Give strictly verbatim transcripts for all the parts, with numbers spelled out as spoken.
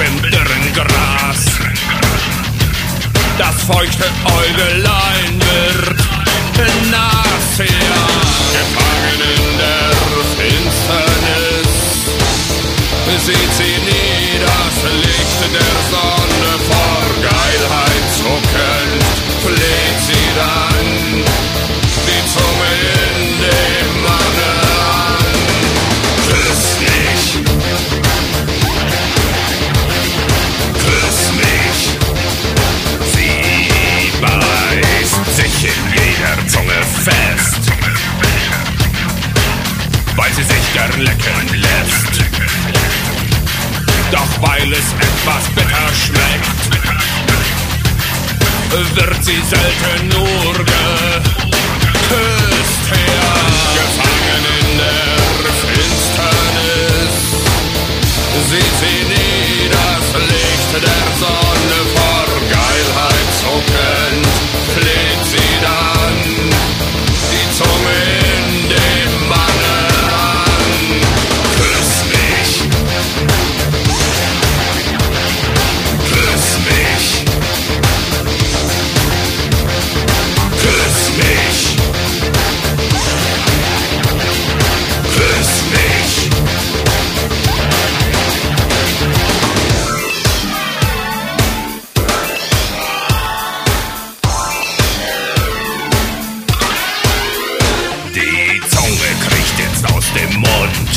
im dürren Gras. Das feuchte Äugelein wird nass, ja, gefangen in der Finsternis. Sieht sie nie das Licht der Sonne, vor Geilheit zuckend fleht sie dann die Zunge in dem Manne an. Küss mich, küss mich. Sie beißt sich in jeder Zunge fest, weil sie sich gern lecken lässt. Doch weil es etwas bitter schmeckt, wird sie selten nur geküsst, ja. Gefangen in der Finsternis sieht sie nie das Licht der Sonne, vor Geilheit zuckend fleht sie dann die Zunge in dem Manne an. Küss mich, küss mich, küss mich, küss mich. Die Zunge kriecht jetzt aus dem Mund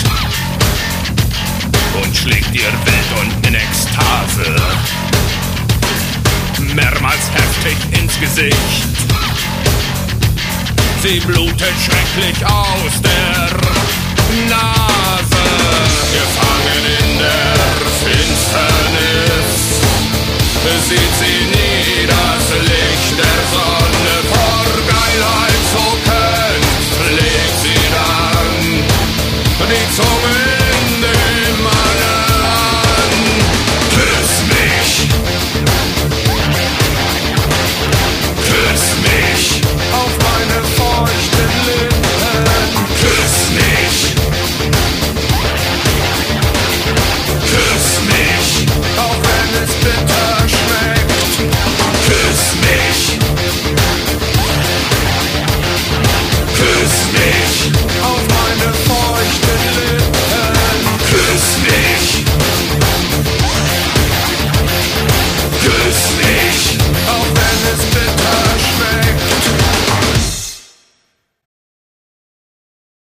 und schlägt ihr wild und in Ekstase mehrmals heftig ins Gesicht. Sie blutet schrecklich aus der Nase, gefangen in der Finsternis sieht sie nie das Licht der Sonne.